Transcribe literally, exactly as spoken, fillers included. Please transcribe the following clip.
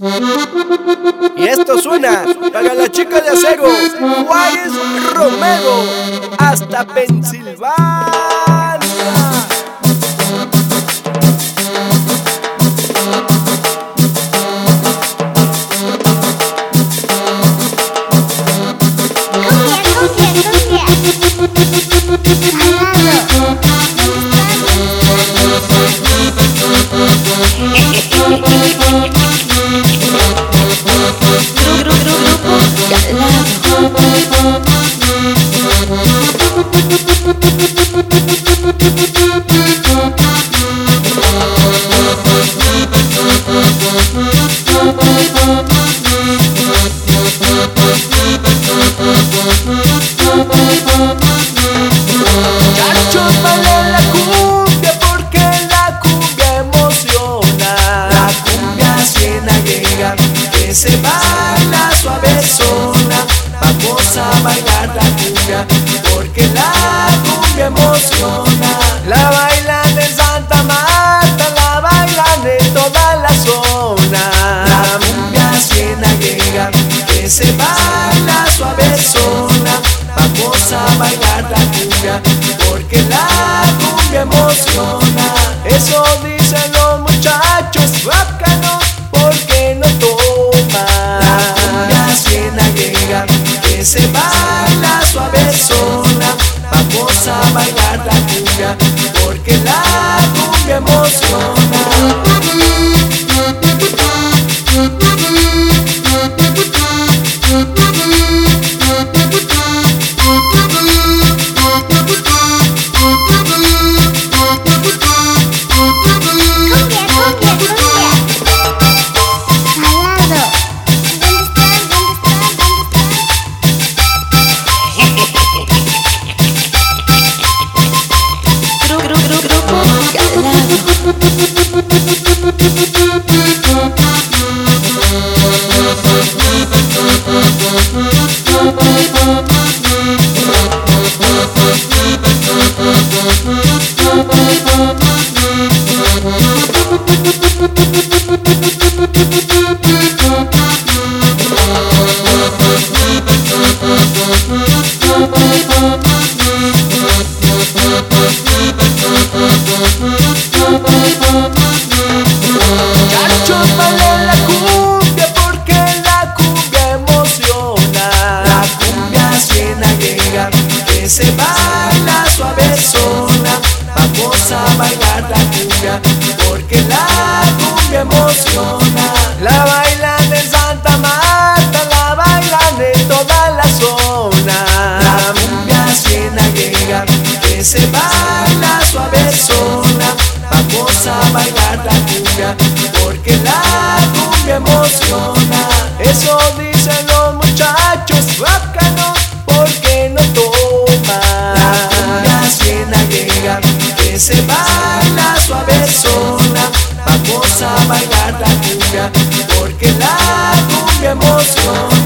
Y esto suena para la chica de acero, Juárez Romero, hasta Pensilvania. Muchachos, bailen la cumbia porque la cumbia emociona. La cumbia cienaguera que se baila suavezona. Vamos a bailar la cumbia porque la cumbia emociona. La bailan en Santa Marta, la bailan en toda la zona. La cumbia cienaguera que se baila suavezona. Vamos a bailar la cumbia porque la cumbia emociona. Eso dicen los muchachos bacanos porque no toman. La cumbia cienaguera que se baila suavezona. Vamos a bailar la cumbia porque la cumbia emociona. Muchachos, bailen la cumbia porque la cumbia emociona. La cumbia cienaguera que se baila suavezona. Vamos a bailar la cumbia porque la cumbia emociona. La bailan en Santa Marta, la bailan en toda la zona. La cumbia cienaguera que se baila suavezona. Vamos a bailar la cumbia porque la cumbia emociona. Eso dicen los muchachos bacanos porque no toman. La cumbia cienaguera que se baila suavezona. Vamos a bailar la cumbia porque la cumbia emociona.